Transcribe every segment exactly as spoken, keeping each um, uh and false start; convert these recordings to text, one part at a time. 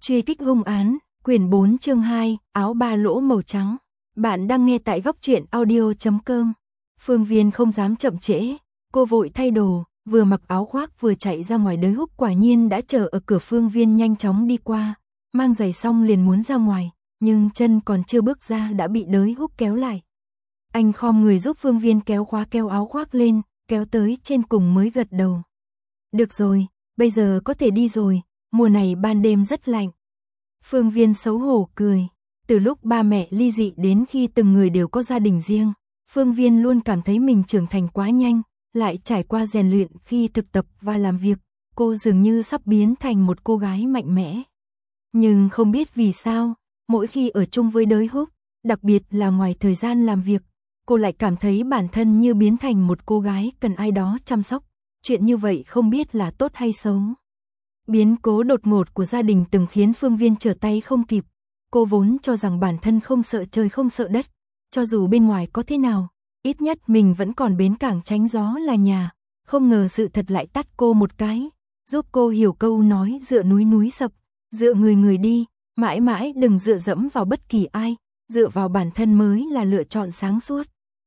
Truy kích hung án, quyển bốn chương hai, áo ba lỗ màu trắng. Bạn đang nghe tại góc truyện audio chấm com. Phương Viên không dám chậm trễ, cô vội thay đồ, vừa mặc áo khoác vừa chạy ra ngoài. Đới Húc quả nhiên đã chờ ở cửa. Phương Viên nhanh chóng đi qua, mang giày xong liền muốn ra ngoài, nhưng chân còn chưa bước ra đã bị Đới Húc kéo lại. Anh khom người giúp Phương Viên kéo khóa kéo áo khoác lên, kéo tới trên cùng mới gật đầu. Được rồi, bây giờ có thể đi rồi, mùa này ban đêm rất lạnh. Phương Viên xấu hổ cười. Từ lúc ba mẹ ly dị đến khi từng người đều có gia đình riêng, Phương Viên luôn cảm thấy mình trưởng thành quá nhanh, lại trải qua rèn luyện khi thực tập và làm việc, cô dường như sắp biến thành một cô gái mạnh mẽ. Nhưng không biết vì sao, mỗi khi ở chung với Đới Húc, đặc biệt là ngoài thời gian làm việc, cô lại cảm thấy bản thân như biến thành một cô gái cần ai đó chăm sóc. Chuyện như vậy không biết là tốt hay xấu. Biến cố đột ngột của gia đình từng khiến Phương Viên trở tay không kịp. Cô vốn cho rằng bản thân không sợ trời không sợ đất, cho dù bên ngoài có thế nào, ít nhất mình vẫn còn bến cảng tránh gió là nhà. Không ngờ sự thật lại tát cô một cái, giúp cô hiểu câu nói dựa núi núi sập, dựa người người đi, mãi mãi đừng dựa dẫm vào bất kỳ ai, dựa vào bản thân mới là lựa chọn sáng suốt.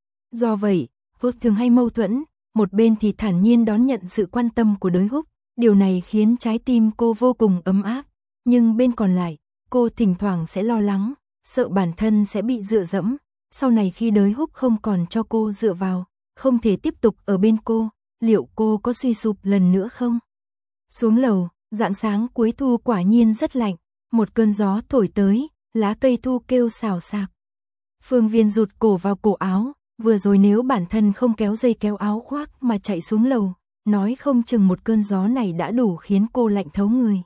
Do vậy, cô thường hay mâu thuẫn, một bên thì thản nhiên đón nhận sự quan tâm của Đới Húc, điều này khiến trái tim cô vô cùng ấm áp, nhưng bên còn lại, cô thỉnh thoảng sẽ lo lắng, sợ bản thân sẽ bị dựa dẫm, sau này khi Đới Húc không còn cho cô dựa vào, không thể tiếp tục ở bên cô, liệu cô có suy sụp lần nữa không? Xuống lầu, rạng sáng cuối thu quả nhiên rất lạnh, một cơn gió thổi tới, lá cây thu kêu xào xạc. Phương Viên rụt cổ vào cổ áo, vừa rồi nếu bản thân không kéo dây kéo áo khoác mà chạy xuống lầu, nói không chừng một cơn gió này đã đủ khiến cô lạnh thấu người.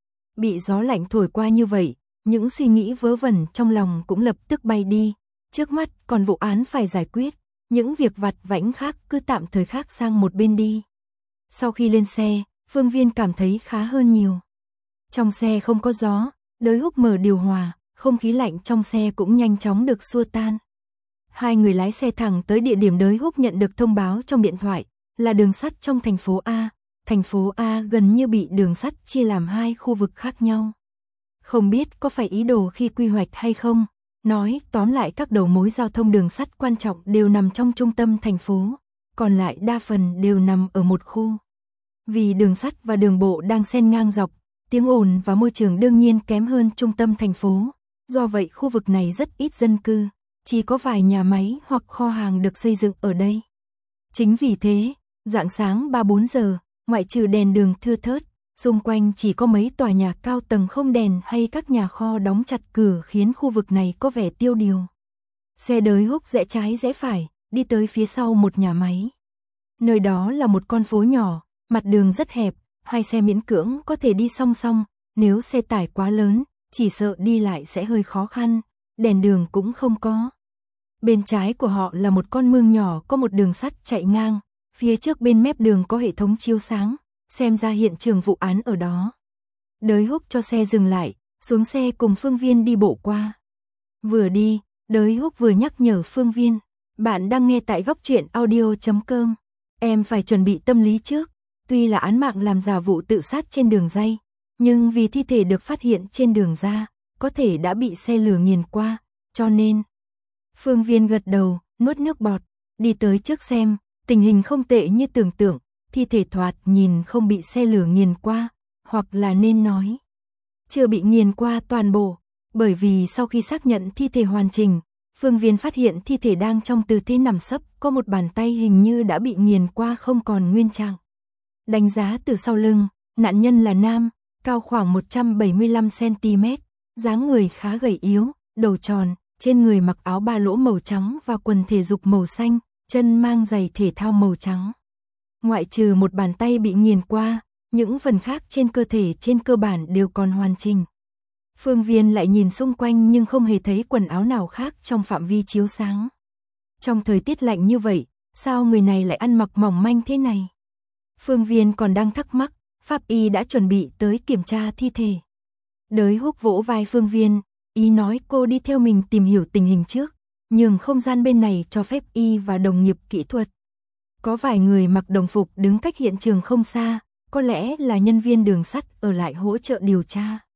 Bị gió lạnh thổi qua như vậy, những suy nghĩ vớ vẩn trong lòng cũng lập tức bay đi. Trước mắt còn vụ án phải giải quyết, những việc vặt vãnh khác cứ tạm thời khác sang một bên đi. Sau khi lên xe, Phương Viên cảm thấy khá hơn nhiều. Trong xe không có gió, Đới Húc mở điều hòa, không khí lạnh trong xe cũng nhanh chóng được xua tan. Hai người lái xe thẳng tới địa điểm Đới Húc nhận được thông báo trong điện thoại, là đường sắt trong thành phố A. Thành phố A gần như bị đường sắt chia làm hai khu vực khác nhau. Không biết có phải ý đồ khi quy hoạch hay không, nói tóm lại các đầu mối giao thông đường sắt quan trọng đều nằm trong trung tâm thành phố, còn lại đa phần đều nằm ở một khu. Vì đường sắt và đường bộ đang xen ngang dọc, tiếng ồn và môi trường đương nhiên kém hơn trung tâm thành phố, do vậy khu vực này rất ít dân cư, chỉ có vài nhà máy hoặc kho hàng được xây dựng ở đây. Chính vì thế, rạng sáng ba bốn giờ, ngoại trừ đèn đường thưa thớt, xung quanh chỉ có mấy tòa nhà cao tầng không đèn hay các nhà kho đóng chặt cửa khiến khu vực này có vẻ tiêu điều. Xe Đới Húc rẽ trái rẽ phải, đi tới phía sau một nhà máy. Nơi đó là một con phố nhỏ, mặt đường rất hẹp, hai xe miễn cưỡng có thể đi song song, nếu xe tải quá lớn, chỉ sợ đi lại sẽ hơi khó khăn, đèn đường cũng không có. Bên trái của họ là một con mương nhỏ có một đường sắt chạy ngang, phía trước bên mép đường có hệ thống chiếu sáng, xem ra hiện trường vụ án ở đó. Đới Húc cho xe dừng lại, xuống xe cùng Phương Viên đi bộ qua. Vừa đi, Đới Húc vừa nhắc nhở Phương Viên, bạn đang nghe tại góc truyện audio chấm com. Em phải chuẩn bị tâm lý trước, tuy là án mạng làm giả vụ tự sát trên đường ray, nhưng vì thi thể được phát hiện trên đường ra, có thể đã bị xe lửa nghiền qua, cho nên... Phương Viên gật đầu, nuốt nước bọt, đi tới trước xem, tình hình không tệ như tưởng tượng, thi thể thoạt nhìn không bị xe lửa nghiền qua, hoặc là nên nói, chưa bị nghiền qua toàn bộ, bởi vì sau khi xác nhận thi thể hoàn chỉnh, Phương Viên phát hiện thi thể đang trong tư thế nằm sấp, có một bàn tay hình như đã bị nghiền qua không còn nguyên trạng. Đánh giá từ sau lưng, nạn nhân là nam, cao khoảng một trăm bảy mươi lăm xăng ti mét, dáng người khá gầy yếu, đầu tròn, trên người mặc áo ba lỗ màu trắng và quần thể dục màu xanh, chân mang giày thể thao màu trắng. Ngoại trừ một bàn tay bị nghiền qua, những phần khác trên cơ thể trên cơ bản đều còn hoàn chỉnh. Phương Viên lại nhìn xung quanh nhưng không hề thấy quần áo nào khác trong phạm vi chiếu sáng. Trong thời tiết lạnh như vậy, sao người này lại ăn mặc mỏng manh thế này? Phương Viên còn đang thắc mắc, pháp y đã chuẩn bị tới kiểm tra thi thể. Đới Húc vỗ vai Phương Viên, ý nói cô đi theo mình tìm hiểu tình hình trước, nhường không gian bên này cho phép y và đồng nghiệp kỹ thuật. Có vài người mặc đồng phục đứng cách hiện trường không xa, có lẽ là nhân viên đường sắt ở lại hỗ trợ điều tra.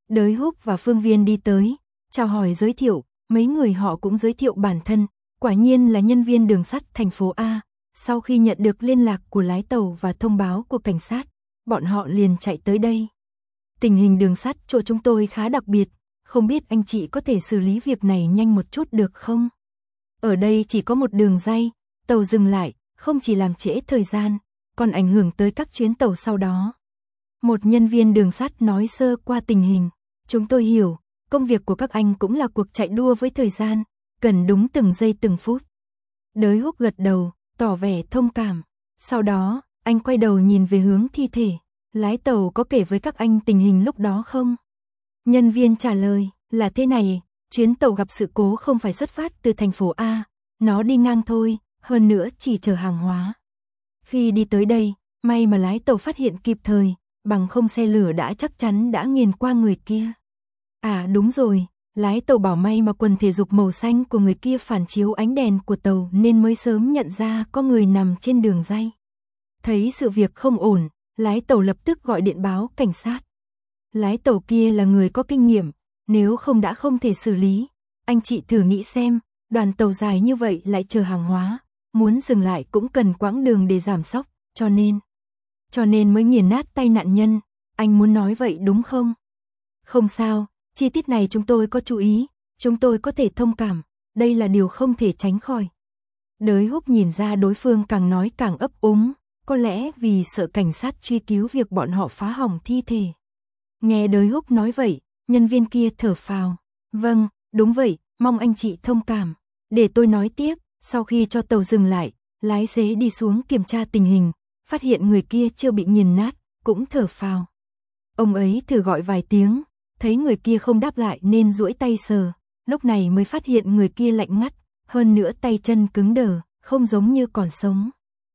Đới Húc và Phương Viên đi tới, chào hỏi giới thiệu, mấy người họ cũng giới thiệu bản thân, quả nhiên là nhân viên đường sắt thành phố A. Sau khi nhận được liên lạc của lái tàu và thông báo của cảnh sát, bọn họ liền chạy tới đây. Tình hình đường sắt chỗ chúng tôi khá đặc biệt, không biết anh chị có thể xử lý việc này nhanh một chút được không? Ở đây chỉ có một đường ray, tàu dừng lại, không chỉ làm trễ thời gian, còn ảnh hưởng tới các chuyến tàu sau đó. Một nhân viên đường sắt nói sơ qua tình hình, chúng tôi hiểu, công việc của các anh cũng là cuộc chạy đua với thời gian, cần đúng từng giây từng phút. Đới Húc gật đầu, tỏ vẻ thông cảm. Sau đó, anh quay đầu nhìn về hướng thi thể. Lái tàu có kể với các anh tình hình lúc đó không? Nhân viên trả lời, là thế này, chuyến tàu gặp sự cố không phải xuất phát từ thành phố A, nó đi ngang thôi, hơn nữa chỉ chở hàng hóa. Khi đi tới đây, may mà lái tàu phát hiện kịp thời, bằng không xe lửa đã chắc chắn đã nghiền qua người kia. À đúng rồi, lái tàu bảo may mà quần thể dục màu xanh của người kia phản chiếu ánh đèn của tàu nên mới sớm nhận ra có người nằm trên đường ray. Thấy sự việc không ổn, lái tàu lập tức gọi điện báo cảnh sát. Lái tàu kia là người có kinh nghiệm, nếu không đã không thể xử lý. Anh chị thử nghĩ xem, đoàn tàu dài như vậy lại chờ hàng hóa, muốn dừng lại cũng cần quãng đường để giảm sóc, cho nên... Cho nên mới nghiền nát tay nạn nhân, anh muốn nói vậy đúng không? Không sao, chi tiết này chúng tôi có chú ý, chúng tôi có thể thông cảm, đây là điều không thể tránh khỏi. Đới Húc nhìn ra đối phương càng nói càng ấp úng, có lẽ vì sợ cảnh sát truy cứu việc bọn họ phá hỏng thi thể. Nghe Đới Húc nói vậy, nhân viên kia thở phào. Vâng, đúng vậy, mong anh chị thông cảm. Để tôi nói tiếp, sau khi cho tàu dừng lại, lái xế đi xuống kiểm tra tình hình, phát hiện người kia chưa bị nghiền nát, cũng thở phào. Ông ấy thử gọi vài tiếng, thấy người kia không đáp lại nên duỗi tay sờ, lúc này mới phát hiện người kia lạnh ngắt, hơn nữa tay chân cứng đờ, không giống như còn sống.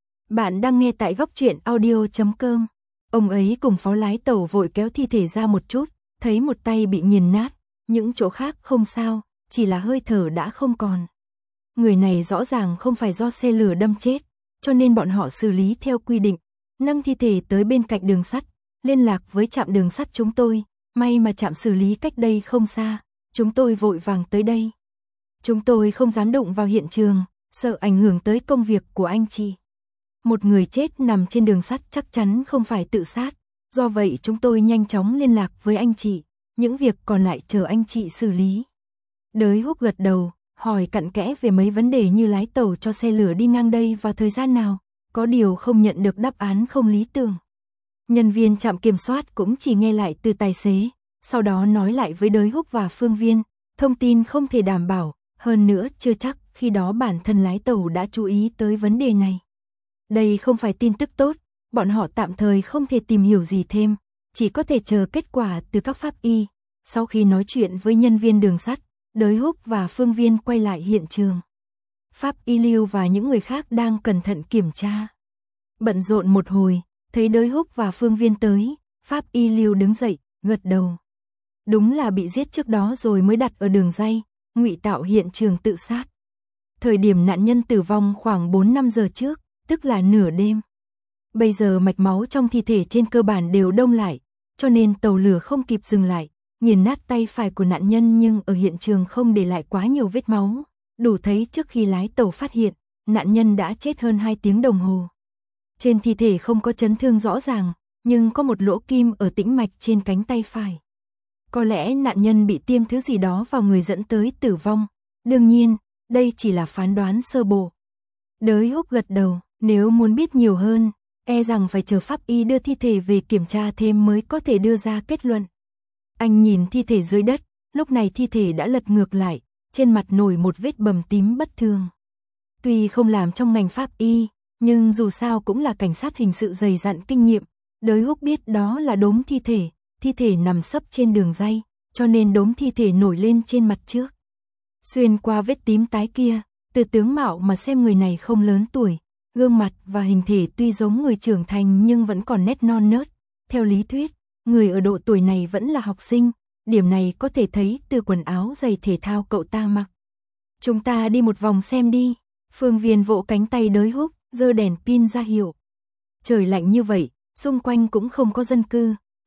Bạn đang nghe tại góc truyện audio chấm com. Ông ấy cùng phó lái tàu vội kéo thi thể ra một chút, thấy một tay bị nghiền nát, những chỗ khác không sao, chỉ là hơi thở đã không còn. Người này rõ ràng không phải do xe lửa đâm chết, cho nên bọn họ xử lý theo quy định, nâng thi thể tới bên cạnh đường sắt, liên lạc với trạm đường sắt chúng tôi, may mà trạm xử lý cách đây không xa, chúng tôi vội vàng tới đây. Chúng tôi không dám đụng vào hiện trường, sợ ảnh hưởng tới công việc của anh chị. Một người chết nằm trên đường sắt chắc chắn không phải tự sát, do vậy chúng tôi nhanh chóng liên lạc với anh chị, những việc còn lại chờ anh chị xử lý. Đới Húc gật đầu, hỏi cặn kẽ về mấy vấn đề như lái tàu cho xe lửa đi ngang đây vào thời gian nào, có điều không nhận được đáp án không lý tưởng. Nhân viên trạm kiểm soát cũng chỉ nghe lại từ tài xế, sau đó nói lại với Đới Húc và Phương Viên, thông tin không thể đảm bảo, hơn nữa chưa chắc khi đó bản thân lái tàu đã chú ý tới vấn đề này. Đây không phải tin tức tốt, bọn họ tạm thời không thể tìm hiểu gì thêm, chỉ có thể chờ kết quả từ các pháp y. Sau khi nói chuyện với nhân viên đường sắt, Đới Húc và Phương Viên quay lại hiện trường. Pháp y Lưu và những người khác đang cẩn thận kiểm tra. Bận rộn một hồi, thấy Đới Húc và Phương Viên tới, Pháp y Lưu đứng dậy, gật đầu. Đúng là bị giết trước đó rồi mới đặt ở đường ray, ngụy tạo hiện trường tự sát. Thời điểm nạn nhân tử vong khoảng bốn năm giờ trước, tức là nửa đêm. Bây giờ mạch máu trong thi thể trên cơ bản đều đông lại, cho nên tàu lửa không kịp dừng lại, nghiền nát tay phải của nạn nhân nhưng ở hiện trường không để lại quá nhiều vết máu, đủ thấy trước khi lái tàu phát hiện, nạn nhân đã chết hơn hai tiếng đồng hồ. Trên thi thể không có chấn thương rõ ràng, nhưng có một lỗ kim ở tĩnh mạch trên cánh tay phải. Có lẽ nạn nhân bị tiêm thứ gì đó vào người dẫn tới tử vong, đương nhiên, đây chỉ là phán đoán sơ bộ. Đới Húc gật đầu, nếu muốn biết nhiều hơn, e rằng phải chờ pháp y đưa thi thể về kiểm tra thêm mới có thể đưa ra kết luận. Anh nhìn thi thể dưới đất, lúc này thi thể đã lật ngược lại, trên mặt nổi một vết bầm tím bất thường. Tuy không làm trong ngành pháp y, nhưng dù sao cũng là cảnh sát hình sự dày dặn kinh nghiệm, Đới Húc biết đó là đốm thi thể, thi thể nằm sấp trên đường ray, cho nên đốm thi thể nổi lên trên mặt trước. Xuyên qua vết tím tái kia, từ tướng mạo mà xem người này không lớn tuổi, gương mặt và hình thể tuy giống người trưởng thành nhưng vẫn còn nét non nớt. Theo lý thuyết, người ở độ tuổi này vẫn là học sinh, điểm này có thể thấy từ quần áo giày thể thao cậu ta mặc. Chúng ta đi một vòng xem đi. Phương Viên vỗ cánh tay Đới Húc, giơ đèn pin ra hiệu. Trời lạnh như vậy, xung quanh cũng không có dân cư,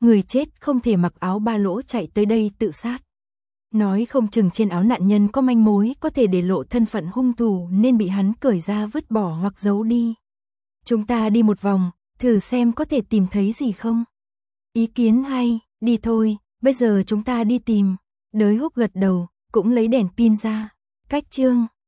người chết không thể mặc áo ba lỗ chạy tới đây tự sát. Nói không chừng trên áo nạn nhân có manh mối có thể để lộ thân phận hung thủ nên bị hắn cởi ra vứt bỏ hoặc giấu đi. Chúng ta đi một vòng, thử xem có thể tìm thấy gì không. Ý kiến hay, đi thôi, bây giờ chúng ta đi tìm. Đới Húc gật đầu, cũng lấy đèn pin ra. Cách chương